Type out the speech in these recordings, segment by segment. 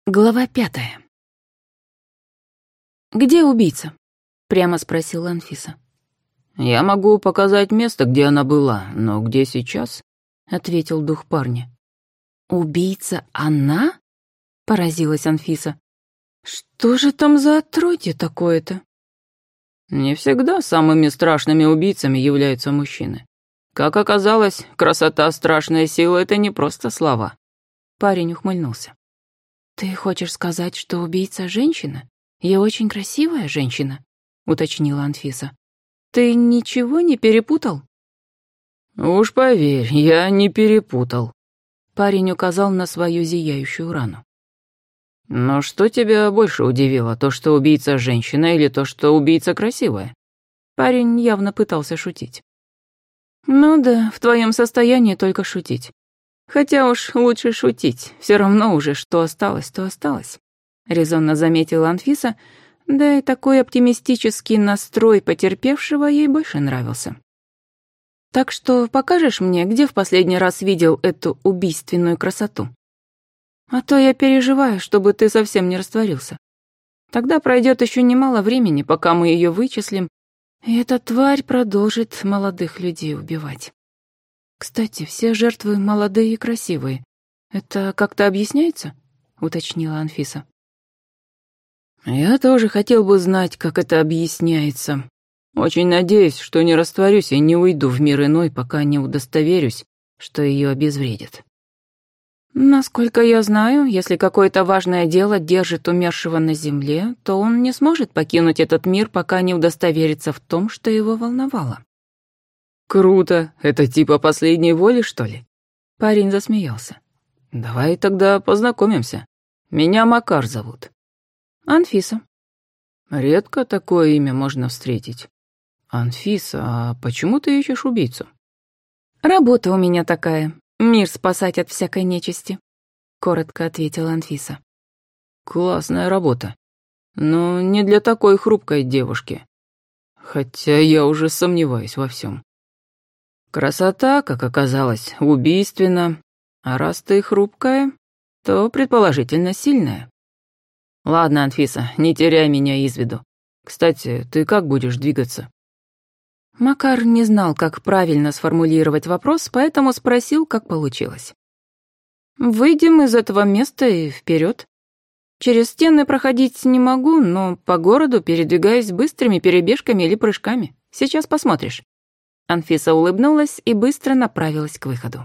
Глава 5. «Где убийца?» — прямо спросила Анфиса. «Я могу показать место, где она была, но где сейчас?» — ответил дух парня. «Убийца она?» — поразилась Анфиса. «Что же там за отродье такое-то?» Не всегда самыми страшными убийцами являются мужчины. Как оказалось, красота, страшная сила — это не просто слова. Парень ухмыльнулся. «Ты хочешь сказать, что убийца женщина? Я очень красивая женщина», — уточнила Анфиса. «Ты ничего не перепутал?» «Уж поверь, я не перепутал», — парень указал на свою зияющую рану. «Но что тебя больше удивило, то, что убийца женщина, или то, что убийца красивая?» Парень явно пытался шутить. «Ну да, в твоем состоянии только шутить. Хотя уж лучше шутить, все равно уже что осталось, то осталось», — резонно заметила Анфиса, да и такой оптимистический настрой потерпевшего ей больше нравился. «Так что покажешь мне, где в последний раз видел эту убийственную красоту? А то я переживаю, чтобы ты совсем не растворился. Тогда пройдет еще немало времени, пока мы ее вычислим, и эта тварь продолжит молодых людей убивать. Кстати, все жертвы молодые и красивые. Это как-то объясняется?» — уточнила Анфиса. «Я тоже хотел бы знать, как это объясняется. Очень надеюсь, что не растворюсь и не уйду в мир иной, пока не удостоверюсь, что ее обезвредят». «Насколько я знаю, если какое-то важное дело держит умершего на земле, то он не сможет покинуть этот мир, пока не удостоверится в том, что его волновало». «Круто. Это типа последней воли, что ли?» Парень засмеялся. «Давай тогда познакомимся. Меня Макар зовут». «Анфиса». «Редко такое имя можно встретить. Анфиса, а почему ты ищешь убийцу?» «Работа у меня такая. Мир спасать от всякой нечисти», — коротко ответила Анфиса. «Классная работа. Но не для такой хрупкой девушки. Хотя я уже сомневаюсь во всем. Красота, как оказалось, убийственна, а раз ты хрупкая, то предположительно сильная. Ладно, Анфиса, не теряй меня из виду. Кстати, ты как будешь двигаться?» Макар не знал, как правильно сформулировать вопрос, поэтому спросил, как получилось. «Выйдем из этого места и вперед. Через стены проходить не могу, но по городу передвигаюсь быстрыми перебежками или прыжками. Сейчас посмотришь». Анфиса улыбнулась и быстро направилась к выходу.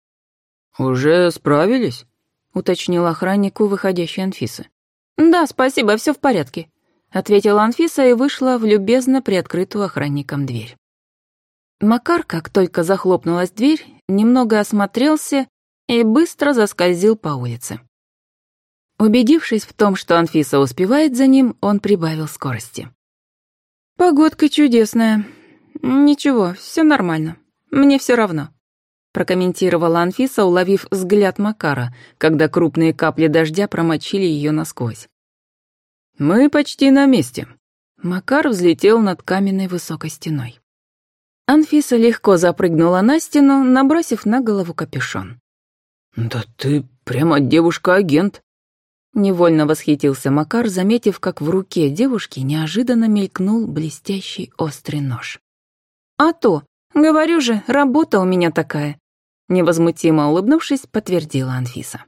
«Уже справились?» — уточнил охранник у выходящей Анфисы. «Да, спасибо, все в порядке», — ответила Анфиса и вышла в любезно приоткрытую охранником дверь. Макар, как только захлопнулась дверь, немного осмотрелся и быстро заскользил по улице. Убедившись в том, что Анфиса успевает за ним, он прибавил скорости. «Погодка чудесная. Ничего, все нормально. Мне все равно», — прокомментировала Анфиса, уловив взгляд Макара, когда крупные капли дождя промочили ее насквозь. «Мы почти на месте». Макар взлетел над каменной высокой стеной. Анфиса легко запрыгнула на стену, набросив на голову капюшон. «Да ты прямо девушка-агент», — невольно восхитился Макар, заметив, как в руке девушки неожиданно мелькнул блестящий острый нож. «А то, говорю же, работа у меня такая», — невозмутимо улыбнувшись, подтвердила Анфиса.